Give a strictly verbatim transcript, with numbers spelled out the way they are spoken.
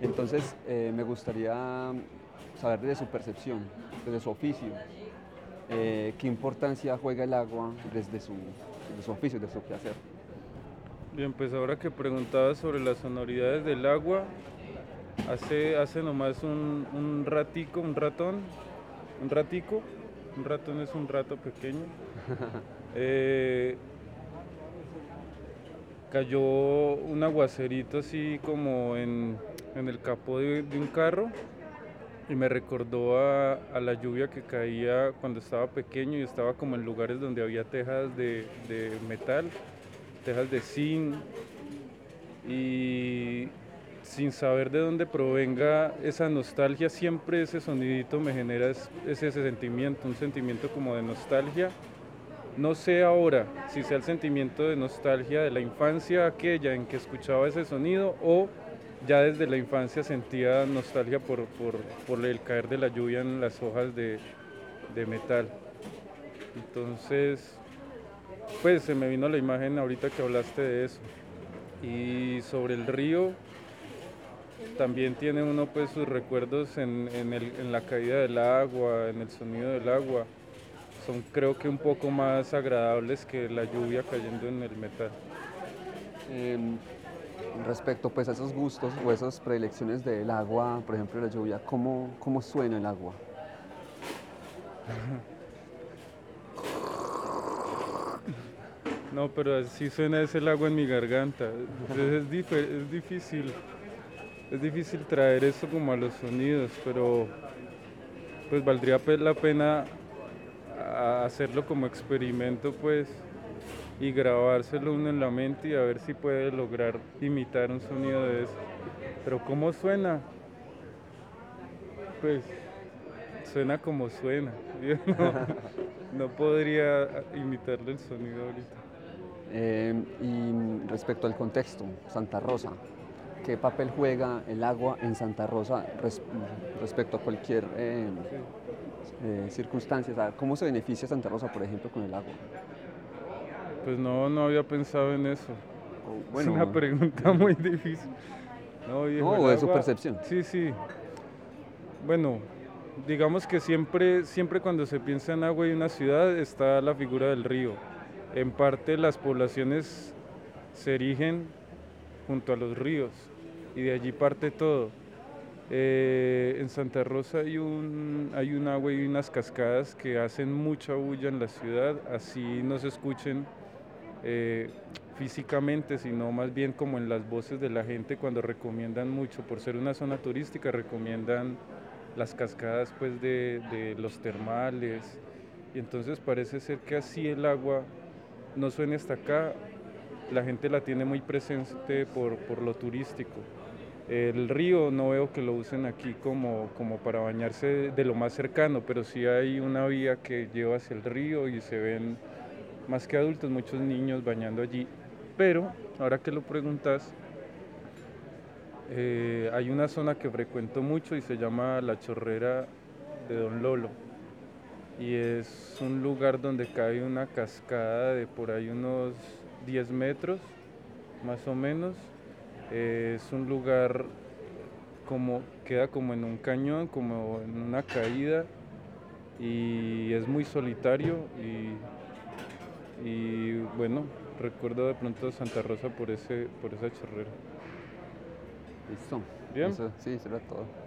Entonces, eh, me gustaría saber desde su percepción, desde su oficio, eh, qué importancia juega el agua desde su, desde su oficio, desde su quehacer. Bien, pues ahora que preguntabas sobre las sonoridades del agua, hace, hace nomás un, un ratico, un ratón, un ratico, un ratón es un rato pequeño, eh, cayó un aguacerito así como en, en el capó de, de un carro y me recordó a, a la lluvia que caía cuando estaba pequeño y estaba como en lugares donde había tejas de, de metal, tejas de zinc, y sin saber de dónde provenga esa nostalgia, siempre ese sonidito me genera es, es ese sentimiento, un sentimiento como de nostalgia. No sé ahora si sea el sentimiento de nostalgia de la infancia aquella en que escuchaba ese sonido o ya desde la infancia sentía nostalgia por, por, por el caer de la lluvia en las hojas de, de metal. Entonces, pues se me vino la imagen ahorita que hablaste de eso. Y sobre el río, también tiene uno pues sus recuerdos en, en, el, en la caída del agua, en el sonido del agua. Son creo que un poco más agradables que la lluvia cayendo en el metal. Em, Respecto pues a esos gustos o esas predilecciones del agua, por ejemplo, la lluvia, ¿cómo, cómo suena el agua? No, pero así suena ese el agua en mi garganta. Es, dif es difícil, es difícil traer eso como a los sonidos, pero pues valdría la pena hacerlo como experimento pues y grabárselo uno en la mente y a ver si puede lograr imitar un sonido de eso. Pero ¿cómo suena? Pues suena como suena. Yo no, no podría imitarle el sonido ahorita. Em, y respecto al contexto, Santa Rosa, ¿qué papel juega el agua en Santa Rosa res- respecto a cualquier eh, Sí. eh, circunstancia? O sea, ¿cómo se beneficia Santa Rosa, por ejemplo, con el agua? Pues no, no había pensado en eso. O, Es una bueno, pregunta muy difícil. No, viejo, no, el o de su agua, percepción. sí, sí. Bueno, digamos que siempre, siempre cuando se piensa en agua y una ciudad está la figura del río. En parte las poblaciones se erigen junto a los ríos y de allí parte todo. Eh, en Santa Rosa hay un, hay un agua y unas cascadas que hacen mucha bulla en la ciudad, así no se escuchen eh, físicamente, sino más bien como en las voces de la gente cuando recomiendan mucho, por ser una zona turística, recomiendan las cascadas pues de, de los termales, y entonces parece ser que así el agua no suena hasta acá, la gente la tiene muy presente por, por lo turístico. El río no veo que lo usen aquí como, como para bañarse de lo más cercano, pero sí hay una vía que lleva hacia el río y se ven más que adultos, muchos niños bañando allí. Pero, ahora que lo preguntas, eh, hay una zona que frecuento mucho y se llama La Chorrera de Don Lolo. Y es un lugar donde cae una cascada de por ahí unos diez metros, más o menos. Eh, es un lugar como, queda como en un cañón, como en una caída, y es muy solitario y Y bueno, recuerdo de pronto Santa Rosa por ese, por esa chorrera. Listo. Bien. Eso, sí, eso era todo.